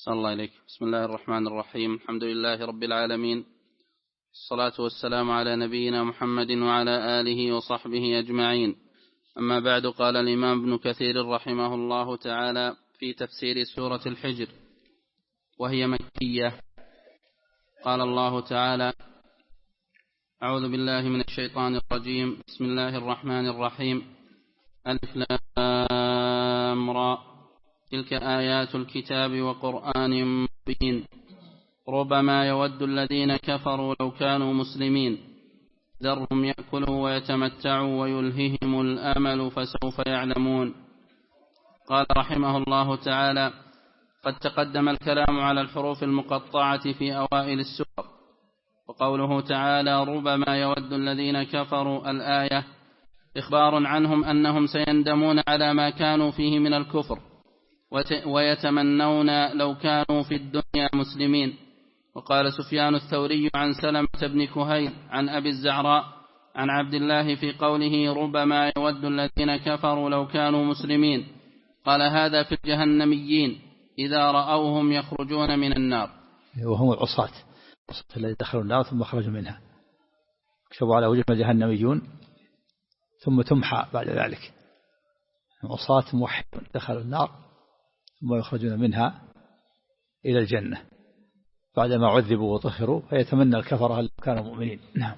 صلى الله عليك. بسم الله الرحمن الرحيم. الحمد لله رب العالمين، الصلاة والسلام على نبينا محمد وعلى آله وصحبه أجمعين. أما بعد، قال الإمام ابن كثير رحمه الله تعالى في تفسير سورة الحجر وهي مكية. قال الله تعالى: أعوذ بالله من الشيطان الرجيم. بسم الله الرحمن الرحيم. ألف لام را، تلك آيات الكتاب وقرآن مبين، ربما يود الذين كفروا لو كانوا مسلمين، ذرهم يأكلوا ويتمتعوا ويلههم الأمل فسوف يعلمون. قال رحمه الله تعالى: قد تقدم الكلام على الحروف المقطعة في أوائل السور، وقوله تعالى: ربما يود الذين كفروا الآية إخبار عنهم أنهم سيندمون على ما كانوا فيه من الكفر، ويتمنون لو كانوا في الدنيا مسلمين. وقال سفيان الثوري عن سلمة بن كهيل عن أبي الزعراء عن عبد الله في قوله: ربما يود الذين كفروا لو كانوا مسلمين، قال: هذا في الجهنميين إذا رأوهم يخرجون من النار. وهم العصاة الذين دخلوا النار ثم خرجوا منها، كتبوا على وجوههم الجهنميون ثم تمحى بعد ذلك. عصاة موحدون دخلوا النار ثم يخرجون منها إلى الجنة بعدما عذبوا وطهروا، فيتمنى الكفرة هل كانوا مؤمنين. نعم.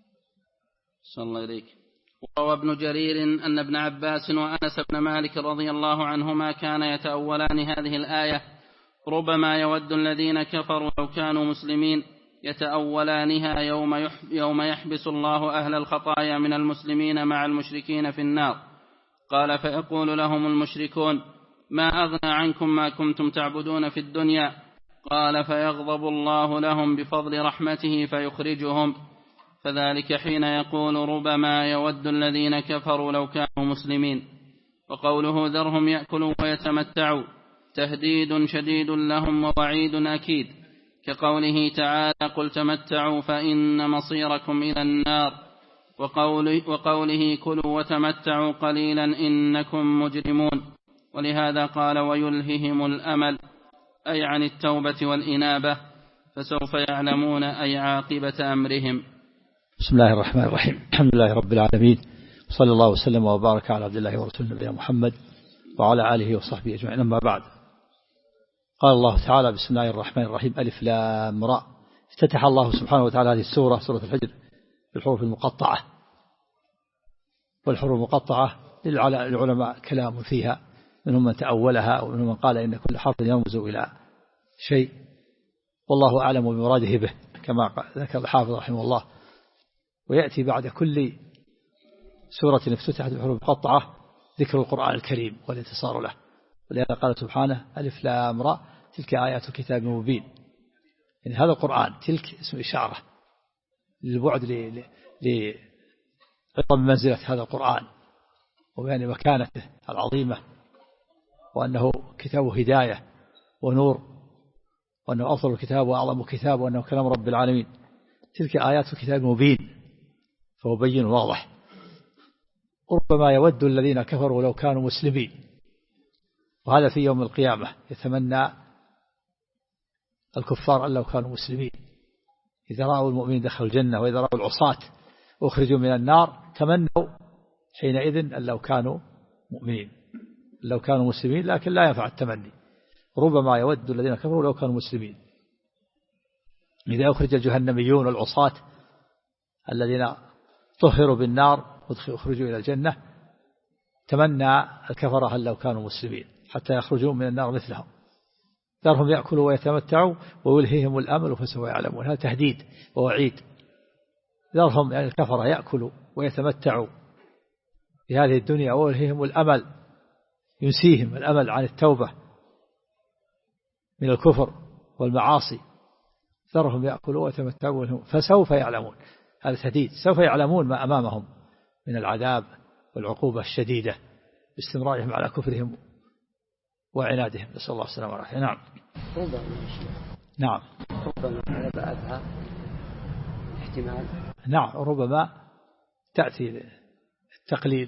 صلى الله عليك. وروى ابن جرير أن ابن عباس وأنس بن مالك رضي الله عنهما كان يتأولان هذه الآية: ربما يود الذين كفروا لو كانوا مسلمين، يتأولانها يوم يحبس الله أهل الخطايا من المسلمين مع المشركين في النار. قال: فيقول لهم المشركون: ما أغنى عنكم ما كنتم تعبدون في الدنيا؟ قال: فيغضب الله لهم بفضل رحمته فيخرجهم. فذلك حين يقول: ربما يود الذين كفروا لو كانوا مسلمين. وقوله: ذرهم يأكلوا ويتمتعوا تهديد شديد لهم ووعيد أكيد، كقوله تعالى: قل تمتعوا فإن مصيركم إلى النار. وقوله: كلوا وتمتعوا قليلا إنكم مجرمون. ولهذا قال: ويلههم الأمل، أي عن التوبة والإنابة، فسوف يعلمون، أي عاقبة أمرهم. بسم الله الرحمن الرحيم. الحمد لله رب العالمين، صلى الله وسلم وبارك على عبد الله ورسوله نبينا محمد وعلى آله وصحبه أجمعين. أما بعد، قال الله تعالى: بسم الله الرحمن الرحيم. ألف لام را. افتتح الله سبحانه وتعالى هذه السورة، سورة الحجر، بالحروف المقطعة. والحروف المقطعة للعلماء كلام فيها، منهم من تأولها ومنهم من قال إن كل حرف يرمز إلى شيء، والله أعلم بمراده به، كما ذكر الحافظ رحمه الله. ويأتي بعد كل سورة افتتحت بالحروف المقطعة ذكر القرآن الكريم والانتصار له، ولهذا قال سبحانه: ألف لام را، تلك آيات الكتاب المبين. يعني هذا القرآن، تلك اسم إشارة للبعد لعظم منزلة هذا القرآن وبيان مكانته العظيمة، وأنه كتاب هداية ونور، وأنه أفضل الكتاب وأعظم كتاب، وأنه كلام رب العالمين. تلك آيات الكتاب المبين، فهو بين واضح. ربما يود الذين كفروا لو كانوا مسلمين، وهذا في يوم القيامة يتمنى الكفار أن لو كانوا مسلمين، إذا رأوا المؤمنين دخلوا الجنة، وإذا رأوا العصاة أخرجوا من النار تمنوا حينئذ أن لو كانوا مؤمنين، لو كانوا مسلمين، لكن لا ينفع التمني. ربما يود الذين كفروا لو كانوا مسلمين. إذا أخرج الجهنميون والعصاة الذين طهروا بالنار أخرجوا إلى الجنة، تمنى الكفرة هل لو كانوا مسلمين حتى يخرجوا من النار مثلهم. ذرهم يأكلوا ويتمتعوا ويلههم الأمل فسوف يعلمون. هذا تهديد ووعيد. ذرهم يعني الكفرة يأكلوا ويتمتعوا في هذه الدنيا، ويلههم الأمل، ينسيهم الأمل عن التوبة من الكفر والمعاصي. ذرهم يأكلوا ويتمتعوا فسوف يعلمون. هذا تهديد، سوف يعلمون ما أمامهم من العذاب والعقوبة الشديدة باستمرارهم على كفرهم وعنادهم، نسأل الله السلامة والعافية. نعم. نعم. ربما على بعضها احتمال. نعم، ربما تأتي للتقليل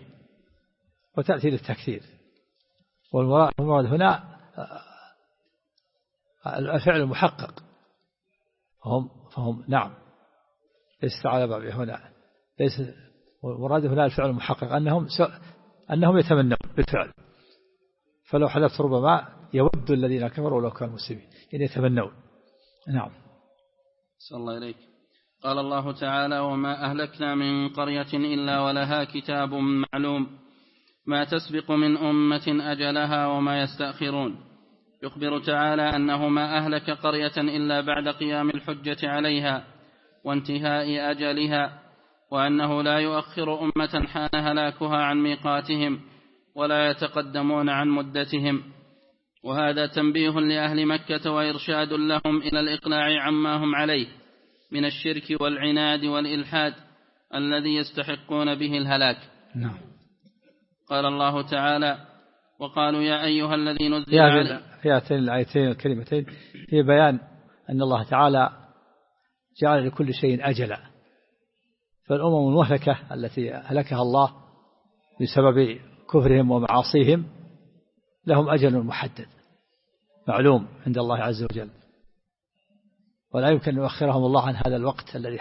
وتأتي للتكثير، والمراد هنا الفعل محقق فهم نعم، ليس على باب هنا، ليس مراد هنا الفعل المحقق أنهم يتمنون بالفعل. فلو حدث ربما يود الذين كفروا لو كانوا مسلمين، يعني يتمنون. نعم. صلى الله إليك. قال الله تعالى: وما أهلكنا من قرية إلا ولها كتاب معلوم ما تسبق من أمة أجلها وما يستأخرون. يخبر تعالى أنه ما أهلك قرية إلا بعد قيام الحجة عليها وانتهاء أجلها، وأنه لا يؤخر أمة حان هلاكها عن ميقاتهم ولا يتقدمون عن مدتهم. وهذا تنبيه لأهل مكة وإرشاد لهم إلى الإقلاع عما هم عليه من الشرك والعناد والإلحاد الذي يستحقون به الهلاك. نعم. قال الله تعالى: وقالوا يا أيها الذي نزل عليه. في هاتين الآيتين الكلمتين في بيان أن الله تعالى جعل لكل شيء أجلا، فالأمم المهلكة التي هلكها الله بسبب كفرهم ومعاصيهم لهم أجل محدد معلوم عند الله عز وجل، ولا يمكن أن يؤخرهم الله عن هذا الوقت الذي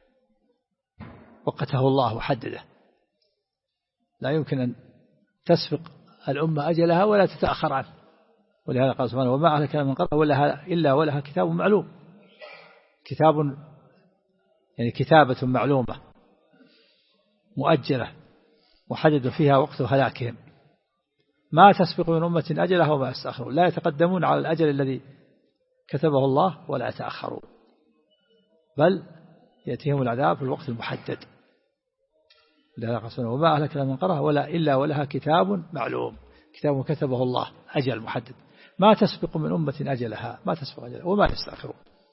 وقته الله وحدده. لا يمكن أن تسبق الأمة أجلها ولا تتأخر عنه. ولهذا قال سبحانه: وما أهلكنا من قرية إلا ولها كتاب معلوم. كتاب يعني كتابة معلومة مؤجلة محدد فيها وقت هلاكهم، ما تسبق من أمة أجلها وما يستأخرون، لا يتقدمون على الأجل الذي كتبه الله ولا يتأخرون، بل يأتيهم العذاب في الوقت المحدد. لهذا قال سبحانه: وما أهلكنا من قرية إلا ولها كتاب معلوم. كتاب كتبه الله أجل محدد، ما تسبق من أمة أجلها، ما تسبق أجلها وما يستأخرون.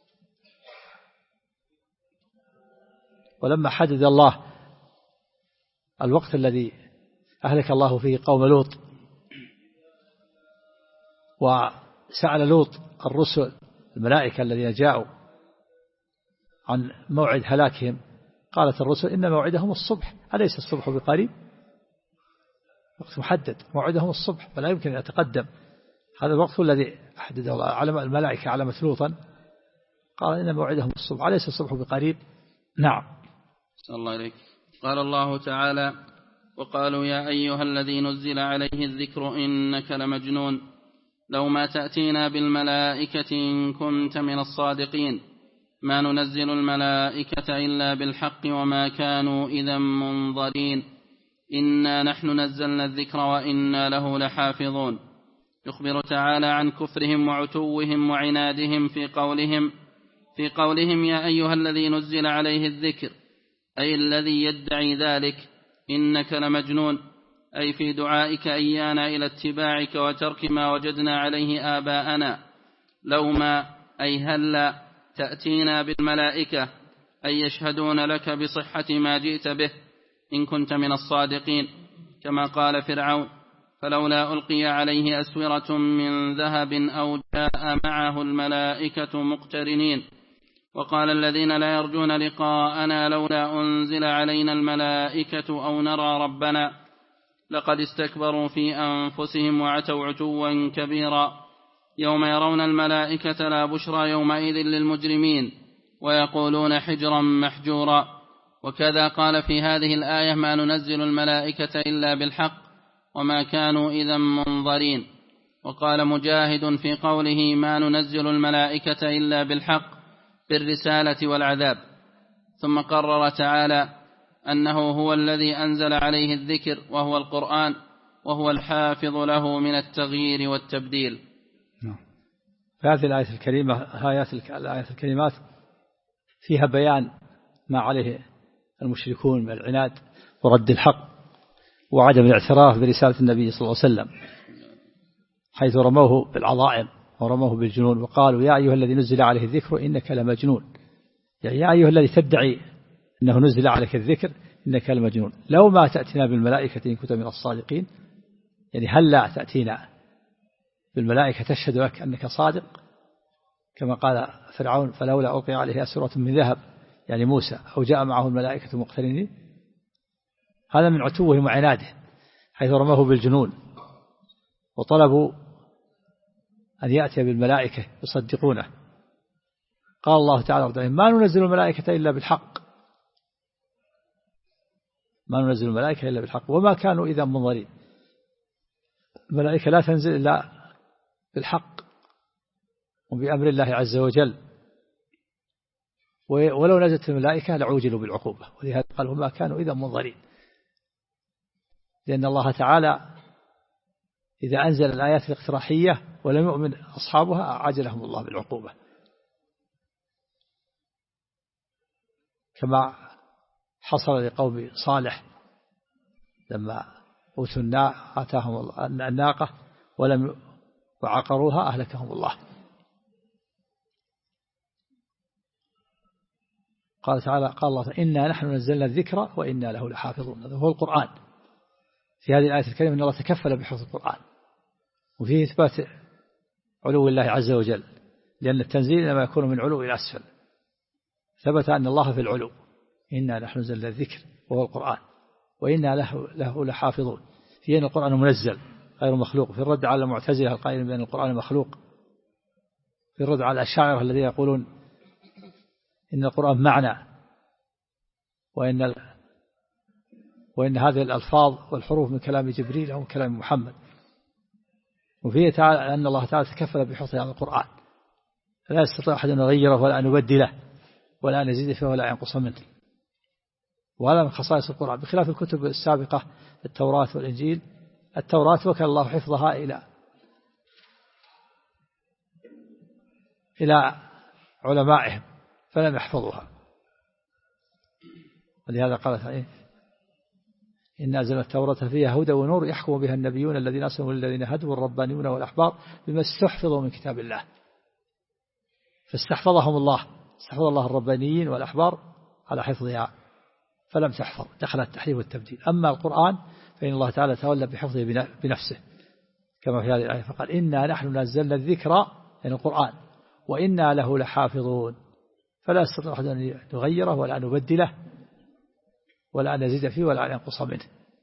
ولما حدد الله الوقت الذي أهلك الله فيه قوم لوط، وسأل لوط الرسل الملائكة الذين جاءوا عن موعد هلاكهم، قالت الرسل: إن موعدهم الصبح، أليس الصبح بقريب؟ وقت محدد، موعدهم الصبح، فلا يمكن أن يتقدم. هذا الوقت الذي حدده الله. علم الملائكة علمت لوطا، قال: إن موعدهم الصبح، أليس الصبح بقريب؟ نعم. صلى الله عليك. قال الله تعالى: وقالوا يا أيها الذي نزل عليه الذكر إنك لمجنون لو ما تأتينا بالملائكة إن كنت من الصادقين ما ننزل الملائكة إلا بالحق وما كانوا إذا منظرين إنا نحن نزلنا الذكر وإنا له لحافظون. يخبر تعالى عن كفرهم وعتوهم وعنادهم في قولهم يا أيها الذي نزل عليه الذكر، أي الذي يدعي ذلك، إنك لمجنون، أي في دعائك إيانا إلى اتباعك وترك ما وجدنا عليه آباءنا. لو ما أي هلا تأتينا بالملائكة، أي يشهدون لك بصحة ما جئت به إن كنت من الصادقين، كما قال فرعون: فلولا ألقي عليه أسورة من ذهب أو جاء معه الملائكة مقترنين. وقال الذين لا يرجون لقاءنا لولا أنزل علينا الملائكة أو نرى ربنا لقد استكبروا في أنفسهم وعتوا عتوا كبيرا. يوم يرون الملائكة لا بشرى يومئذ للمجرمين ويقولون حجرا محجورا. وكذا قال في هذه الآية ما ننزل الملائكة إلا بالحق وما كانوا إذا منظرين. وقال مجاهد في قوله ما ننزل الملائكة إلا بالحق بالرسالة والعذاب. ثم قرر تعالى أنه هو الذي أنزل عليه الذكر وهو القرآن، وهو الحافظ له من التغيير والتبديل. هذه الآية الكريمة، الآية الكريمات فيها بيان ما عليه المشركون من العناد ورد الحق وعدم الاعتراف برسالة النبي صلى الله عليه وسلم، حيث رموه بالعظائم ورموه بالجنون، وقالوا يا أيها الذي نزل عليه الذكر إنك لمجنون، يعني يا أيها الذي تدعي أنه نزل عليك الذكر إنك لمجنون، لو ما تأتينا بالملائكة إن كنت من الصادقين، يعني هل لا تأتينا بالملائكة تشهد لك أنك صادق، كما قال فرعون فلولا ألقي عليه أسورة من ذهب، يعني موسى، أو جاء معه الملائكة مقترنين. هذا من عتوهم وعناده، حيث رموه بالجنون وطلبوا أن يأتي بالملائكة يصدقونه. قال الله تعالى ما ننزل الملائكة إلا بالحق، ما ننزل الملائكة إلا بالحق وما كانوا إذا منظرين. الملائكة لا تنزل إلا بالحق وبأمر الله عز وجل، ولو نزلت الملائكة لعوجلوا بالعقوبة، ولهذا قال وما كانوا إذا منظرين، لأن الله تعالى إذا أنزل الآيات الاقتراحية ولم يؤمن أصحابها عاجلهم الله بالعقوبة، كما حصل لقوم صالح لما أوتوا آتاهم الناقة ولم وعقروها أهلكهم الله. قال تعالى قال الله إنا نحن نزلنا الذكر وإنا له لحافظون. هذا هو القرآن. في هذه الآية الكريمة أن الله تكفل بحفظ القرآن، وفيه إثبات علو الله عز وجل، لأن التنزيل إنما يكون من علو إلى أسفل. ثبت أن الله في العلو، إنا نحن نزلنا الذكر وهو القرآن وإنا له لحافظون، في أن القرآن منزل غير مخلوق، في الرد على المعتزلة القائلين بأن القرآن مخلوق، في الرد على الأشاعرة الذين يقولون إن القرآن معنى وإن هذه الألفاظ والحروف من كلام جبريل أو من كلام محمد. وفيه تعالى أن الله تعالى تكفل بحفظ هذا القرآن، لا يستطيع أحد أن يغيره ولا أن يبدله ولا أن يزيد فيه ولا ينقص منه. وهذا من خصائص القرآن بخلاف الكتب السابقة التوراة والإنجيل. التوراة وكل الله حفظها إلى علمائهم فلم يحفظوها، ولهذا قالت إن أنزلنا التوراة فيها هدى ونور يحكم بها النبيون الذين أسلموا للذين هدوا والربانيون والأحبار بما استحفظوا من كتاب الله. فاستحفظهم الله، استحفظ الله الربانيين والأحبار على حفظها فلم تحفظ، دخل التحريف والتبديل. أما القرآن فإن الله تعالى تولى بحفظه بنفسه كما في هذه الآية، فقال إنا نحن نزلنا الذكر يعني القرآن وإنا له لحافظون، فلا يستطيع أحد أن يغيره ولا أن يبدله ولا أن يزيد فيه ولا أن ينقص منه.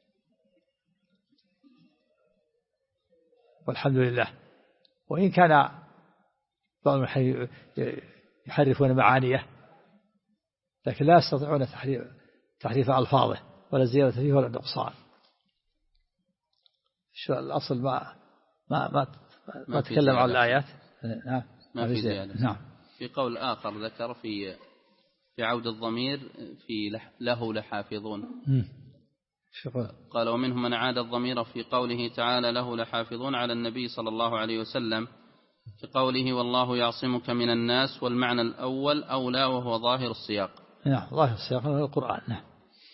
والحمد لله. وإن كان بعضهم يحرفون معانيه لكن لا يستطيعون تحريف ألفاظه ولا زيادة فيه ولا نقصان. شو الأصل ما تكلم عن الآيات. نعم ما في زيادة. نعم. في قول آخر ذكر في عود الضمير في له لحافظون. قال ومنهم من عاد الضمير في قوله تعالى له لحافظون على النبي صلى الله عليه وسلم في قوله والله يعصمك من الناس، والمعنى الأول أولى وهو ظاهر السياق. نعم ظاهر السياق من القرآن. نعم.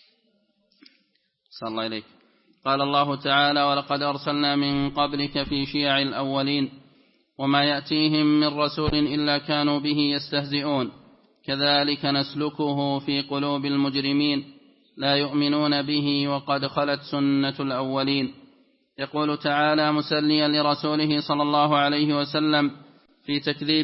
صلى الله عليك. قال الله تعالى ولقد أرسلنا من قبلك في شيع الأولين وما يأتيهم من رسول إلا كانوا به يستهزئون كذلك نسلكه في قلوب المجرمين لا يؤمنون به وقد خلت سنة الأولين. يقول تعالى مسليا لرسوله صلى الله عليه وسلم في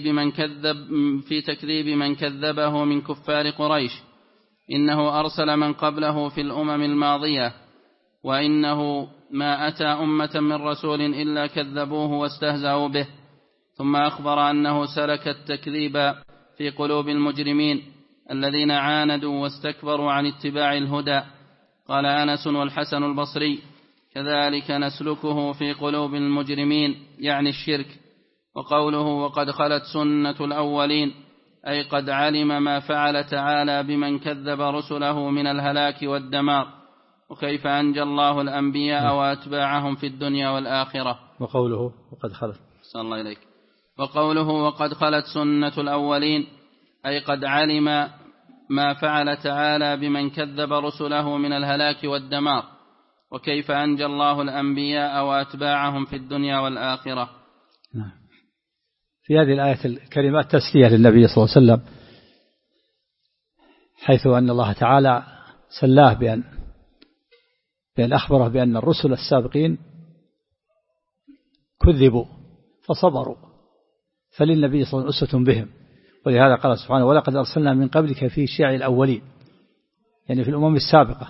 تكذيب من كذبه من كفار قريش إنه أرسل من قبله في الأمم الماضية وإنه ما أتى أمة من رسول إلا كذبوه واستهزأوا به، ثم أخبر أنه سلك التكذيب في قلوب المجرمين الذين عاندوا واستكبروا عن اتباع الهدى. قال أنس والحسن البصري كذلك نسلكه في قلوب المجرمين يعني الشرك. وقوله وقد خلت سنة الأولين أي قد علم ما فعل تعالى بمن كذب رسله من الهلاك والدمار، وكيف أنجى الله الأنبياء وأتباعهم في الدنيا والآخرة. وقوله وقد خلت صلى الله عليك. وقوله وقد خلت سنة الأولين أي قد علم ما فعل تعالى بمن كذب رسله من الهلاك والدمار، وكيف أنجى الله الأنبياء وأتباعهم في الدنيا والآخرة. في هذه الآية الكريمات تسلية للنبي صلى الله عليه وسلم، حيث أن الله تعالى سلاه بأن أخبره بأن الرسل السابقين كذبوا فصبروا، فللنبي صلى الله عليه وسلم أسوة بهم. ولهذا قال سبحانه ولقد أرسلنا من قبلك في شيع الأولين، يعني في الأمم السابقة.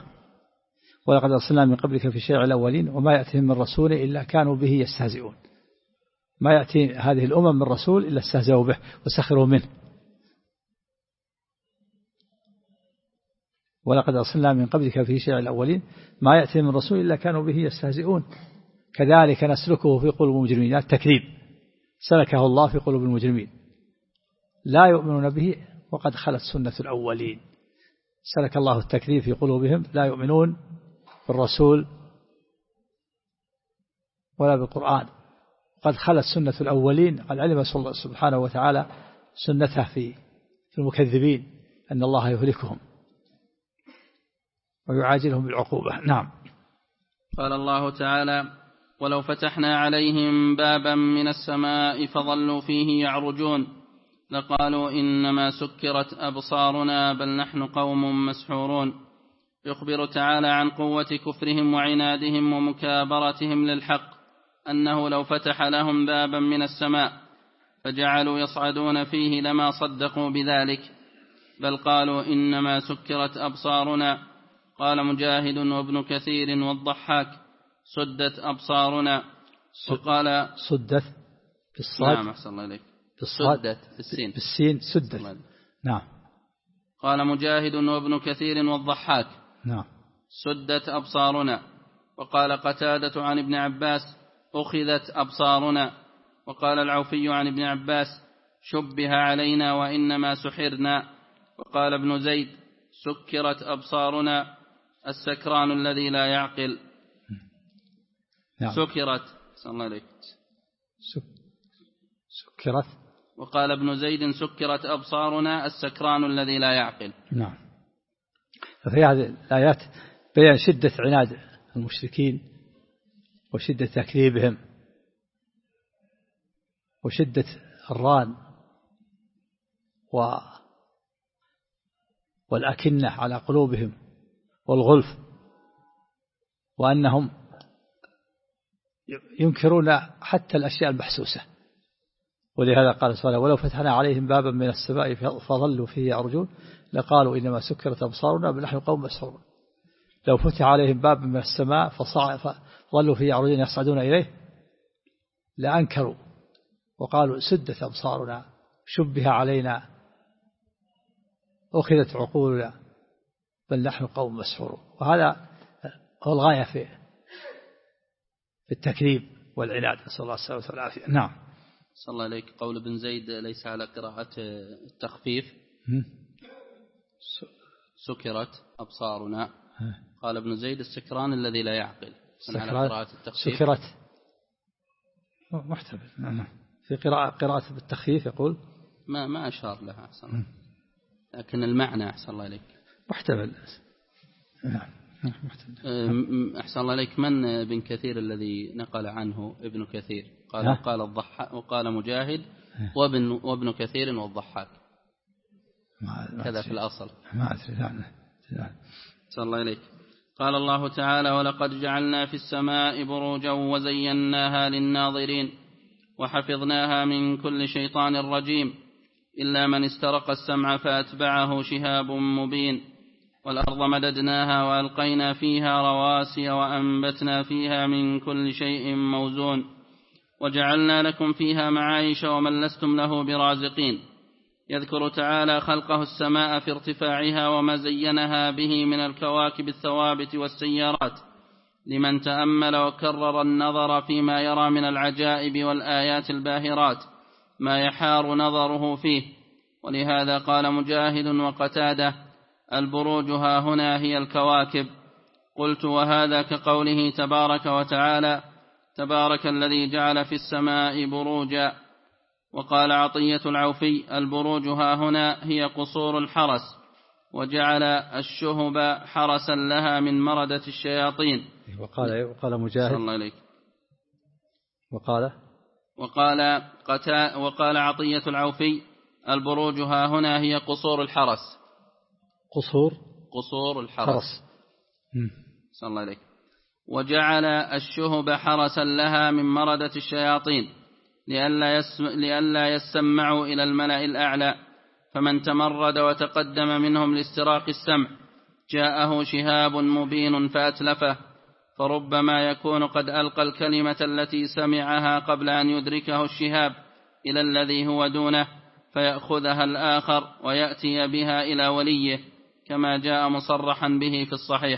ولقد أرسلنا من قبلك في شيع الأولين وما يأتيهم من رسول إلا كانوا به يستهزئون. ما يأتي هذه الأمم من رسول إلا استهزأوا به وسخروا منه. ولقد أرسلنا من قبلك في شيع الأولين ما يأتي من رسول إلا كانوا به يستهزئون كذلك نسلكه في قلوب المجرمين. التكذيب سلكه الله في قلوب المجرمين لا يؤمنون به وقد خلت سنة الأولين. سلك الله التكذيب في قلوبهم لا يؤمنون بالرسول ولا بالقرآن. قد خلت سنة الأولين. قد علم سبحانه وتعالى سنته في المكذبين أن الله يهلكهم ويعاجلهم بالعقوبة. نعم. قال الله تعالى ولو فتحنا عليهم بابا من السماء فظلوا فيه يعرجون لقالوا إنما سكرت أبصارنا بل نحن قوم مسحورون. يخبر تعالى عن قوة كفرهم وعنادهم ومكابرتهم للحق أنه لو فتح لهم بابا من السماء فجعلوا يصعدون فيه لما صدقوا بذلك بل قالوا إنما سكرت أبصارنا. قال مجاهد وابن كثير والضحاك سدت أبصارنا. وقال سدت بالصاد. نعم أحسن الله إليك. سدت بالسين سدت. نعم. قال مجاهد وابن كثير والضحاك نعم سدت أبصارنا. وقال قتادة عن ابن عباس أخذت أبصارنا. وقال العوفي عن ابن عباس شبه علينا وإنما سحرنا. وقال ابن زيد سكرت أبصارنا السكران الذي لا يعقل. نعم. سكرت صلى الله عليك سكرت. وقال ابن زيد سكرت أبصارنا السكران الذي لا يعقل. نعم. ففي هذه الآيات بيان شدة عناد المشركين وشدة تكذيبهم وشدة الران والأكنة على قلوبهم والغلف وأنهم ينكرون حتى الأشياء المحسوسة. ولهذا قال سبحانه ولو فتحنا عليهم بابا من السماء فظلوا فيه يعرجون لقالوا إنما سكرت أبصارنا بل نحن قوم مسحورون. لو فتح عليهم باب من السماء فظلوا فيه يعرجون يصعدون إليه لأنكروا وقالوا سدت أبصارنا شبه علينا أخذت عقولنا بل نحن قوم مسحورون. وهذا هو الغاية في التكذيب والعناد. نسأل الله السلامة والعافية. نعم. صلى الله عليك. قول ابن زيد ليس على قراءة التخفيف سكرت أبصارنا. قال ابن زيد السكران الذي لا يعقل على قراءة التخفيف. سكرت محتمل. في قراءة بالتخفيف يقول ما أشار لها أحسن. لكن المعنى أحسن الله عليك محتمل. أحسن الله عليك. من ابن كثير الذي نقل عنه ابن كثير؟ قال الضحاك وقال مجاهد وابن كثير والضحاك كذا في الأصل. ما أدري. أحسن الله عليك. قال الله تعالى ولقد جعلنا في السماء بروجا وزيناها للناظرين وحفظناها من كل شيطان رجيم إلا من استرق السمع فأتبعه شهاب مبين. والأرض مددناها وألقينا فيها رواسي وأنبتنا فيها من كل شيء موزون وجعلنا لكم فيها معايش ومن لستم له برازقين. يذكر تعالى خلقه السماء في ارتفاعها وما زينها به من الكواكب الثوابت والسيارات لمن تأمل وكرر النظر فيما يرى من العجائب والآيات الباهرات ما يحار نظره فيه. ولهذا قال مجاهد وقتاده البروج ها هنا هي الكواكب. قلت وهذا كقوله تبارك وتعالى تبارك الذي جعل في السماء بروجا. وقال عطية العوفي البروج ها هنا هي قصور الحرس وجعل الشهب حرسا لها من مردة الشياطين. وقال مجاهد صلى الله عليك. وقال عطية العوفي البروج ها هنا هي قصور الحرس. قصور الحرس. صلى الله عليك. وجعل الشهب حرسا لها من مردة الشياطين لئلا يسمعوا إلى الملأ الأعلى فمن تمرد وتقدم منهم لاستراق السمع جاءه شهاب مبين فأتلفه فربما يكون قد ألقى الكلمة التي سمعها قبل أن يدركه الشهاب إلى الذي هو دونه، فيأخذها الآخر ويأتي بها إلى وليه، كما جاء مصرحا به في الصحيح.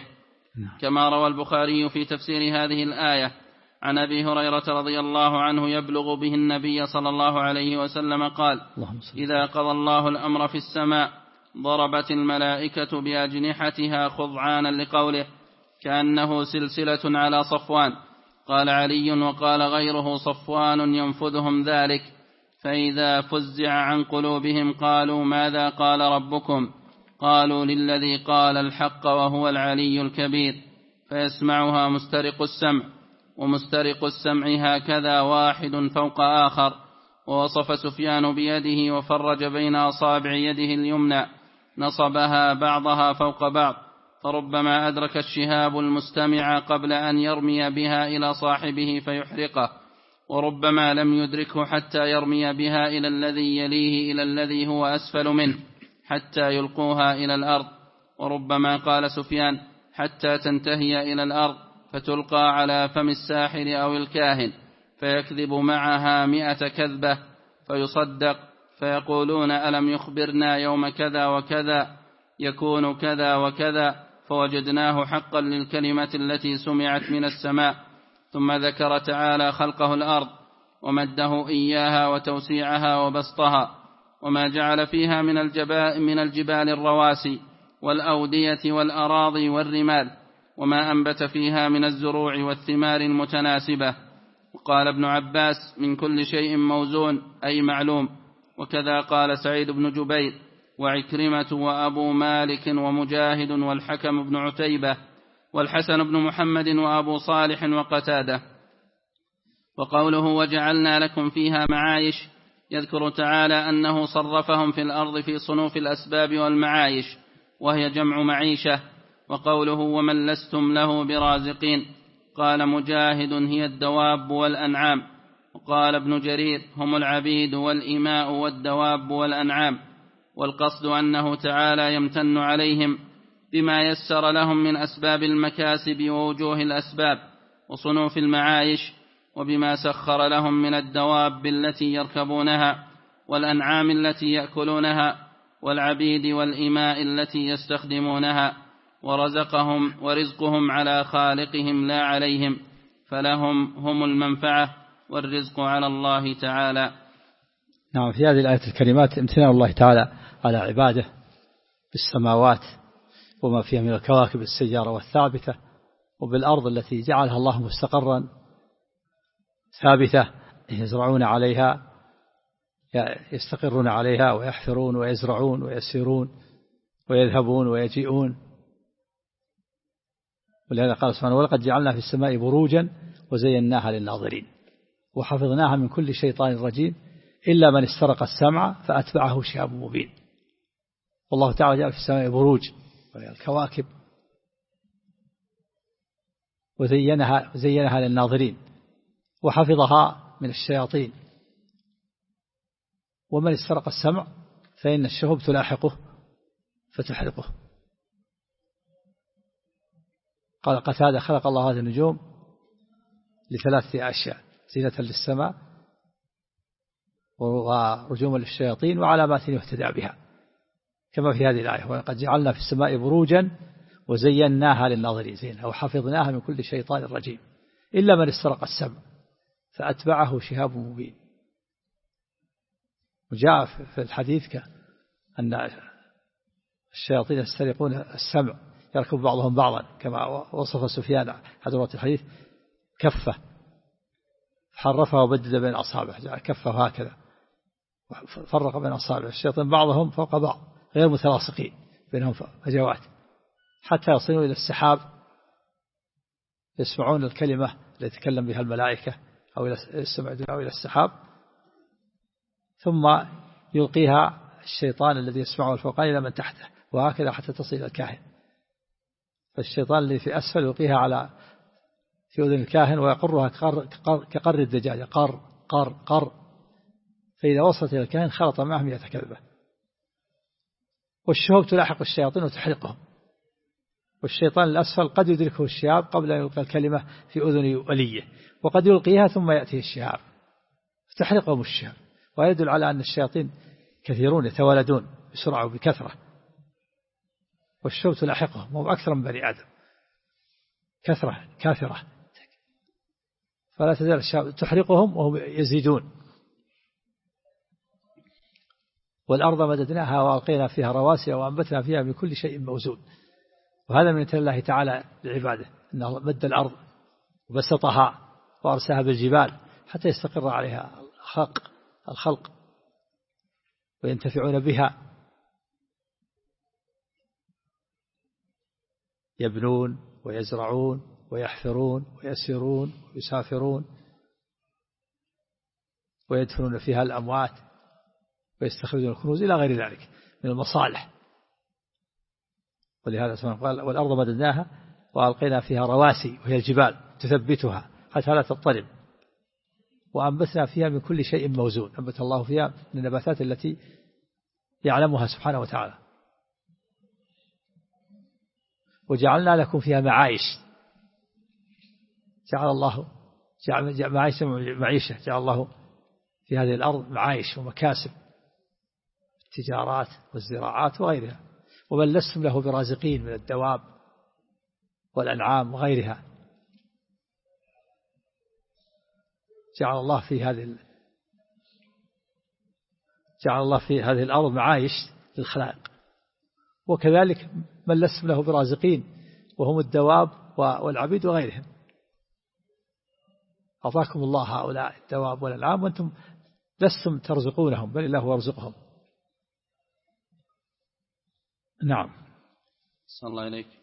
كما روى البخاري في تفسير هذه الآية عن أبي هريرة رضي الله عنه يبلغ به النبي صلى الله عليه وسلم قال: إذا قضى الله الأمر في السماء ضربت الملائكة بأجنحتها خضعانا لقوله كأنه سلسلة على صفوان. قال علي وقال غيره صفوان ينفذهم ذلك، فإذا فزع عن قلوبهم قالوا ماذا قال ربكم؟ قالوا للذي قال الحق وهو العلي الكبير، فيسمعها مسترق السمع، ومسترق السمع هكذا واحد فوق آخر. ووصف سفيان بيده وفرج بين أصابع يده اليمنى، نصبها بعضها فوق بعض، فربما أدرك الشهاب المستمع قبل أن يرمي بها إلى صاحبه فيحرقه، وربما لم يدركه حتى يرمي بها إلى الذي يليه إلى الذي هو أسفل منه حتى يلقوها إلى الأرض. وربما قال سفيان حتى تنتهي إلى الأرض فتلقى على فم الساحر أو الكاهن، فيكذب معها 100 كذبة فيصدق، فيقولون ألم يخبرنا يوم كذا وكذا يكون كذا وكذا، فوجدناه حقا للكلمة التي سمعت من السماء. ثم ذكر تعالى خلقه الأرض ومده إياها وتوسيعها وبسطها، وما جعل فيها من الجبال الرواسي والأودية والأراضي والرمال، وما أنبت فيها من الزروع والثمار المتناسبة. وقال ابن عباس من كل شيء موزون أي معلوم. وكذا قال سعيد بن جبير وعكرمة وأبو مالك ومجاهد والحكم بن عتيبة والحسن بن محمد وأبو صالح وقتادة. وقوله وجعلنا لكم فيها معايش، يذكر تعالى أنه صرفهم في الأرض في صنوف الأسباب والمعايش، وهي جمع معيشة. وقوله ومن لستم له برازقين، قال مجاهد هي الدواب والأنعام. وقال ابن جرير هم العبيد والإماء والدواب والأنعام. والقصد أنه تعالى يمتن عليهم بما يسر لهم من أسباب المكاسب ووجوه الأسباب وصنوف المعايش، وبما سخر لهم من الدواب التي يركبونها والأنعام التي يأكلونها والعبيد والإماء التي يستخدمونها، ورزقهم على خالقهم لا عليهم، فلهم هم المنفعة والرزق على الله تعالى. نعم، في هذه الآية الكريمات امتنان الله تعالى على عباده بالسماوات وما فيها من الكواكب السيارة والثابتة، وبالأرض التي جعلها الله مستقرا ثابتة يزرعون عليها يستقرون عليها ويحفرون ويزرعون ويسيرون ويذهبون ويجيئون. ولهذا قال سبحانه ولقد جعلنا في السماء بروجا وزيناها للناظرين وحفظناها من كل شيطان رجيم إلا من استرق السمع فأتبعه شهاب مبين. والله تعالى جعل في السماء بروج الكواكب وزينها للناظرين وحفظها من الشياطين. ومن استرق السمع فإن الشهب تلاحقه فتحرقه. قال قتادة خلق الله هذه النجوم ل3 أشياء: زينة للسماء ورجوما للشياطين وعلامات يهتدى بها، كما في هذه الآية ولقد جعلنا في السماء بروجا وزيناها للناظرين زينها وحفظناها من كل شيطان رجيم إلا من استرق السمع فأتبعه شهاب مبين. وجاء في الحديث أن الشياطين يسترقون السمع يركب بعضهم بعضا، كما وصف سفيان حضرات الحديث كفة حرفها وبدد بين أصابعه، جعل كفه هكذا فرق بين أصابعه الشياطين بعضهم فوق بعض غير متلاصقين بينهم فجوات، حتى يصلوا إلى السحاب يسمعون الكلمة التي تتكلم بها الملائكة أو إلى السحاب، ثم يلقيها الشيطان الذي يسمعه الفوقاني إلى من تحته، وهكذا حتى تصل إلى الكاهن. فالشيطان الذي في أسفل يلقيها في أذن الكاهن ويقرها كقر الدجاجة قر قر قر، فإذا وصلت إلى الكاهن خلط معه 100 كذبة. والشهوب تلاحق الشياطين وتحرقهم، والشيطان الأسفل قد يدركه الشهاب قبل أن يلقى الكلمة في أذن وليه، وقد يلقيها ثم يأتيه الشهاب تحرقهم الشهاب. ويدل على أن الشياطين كثيرون يتوالدون بسرعة وبكثرة، والشوك تلاحقهم وهم أكثر من بني آدم كثرة كافرة، فلا تزال الشهاب تحرقهم وهم يزيدون. والأرض مددناها وألقينا فيها رواسي وأنبتنا فيها من كل شيء موزون. وهذا من الله تعالى لعباده، أنه مد الأرض وبسطها وأرساها بالجبال حتى يستقر عليها الخلق وينتفعون بها، يبنون ويزرعون ويحفرون ويسيرون ويسافرون ويدفنون فيها الأموات ويستخرجون الكنوز إلى غير ذلك من المصالح. ولهذا سبحانه قال والأرض مددناها وألقينا فيها رواسي وهي الجبال تثبتها حتى لا تضطرب، وأنبتنا فيها من كل شيء موزون. أنبت الله فيها من النباتات التي يعلمها سبحانه وتعالى. وجعلنا لكم فيها معايش، جعل الله معيشة، جعل الله في هذه الأرض معايش ومكاسب، التجارات والزراعات وغيرها. وبل لستم له برازقين من الدواب والأنعام وغيرها. جعل الله في هذه الأرض معايش للخلائق. وكذلك من لستم له برازقين وهم الدواب والعبيد وغيرهم. أعطاكم الله هؤلاء الدواب والأنعام وأنتم لستم ترزقونهم، بل الله يرزقهم. نعم. صلى الله عليك.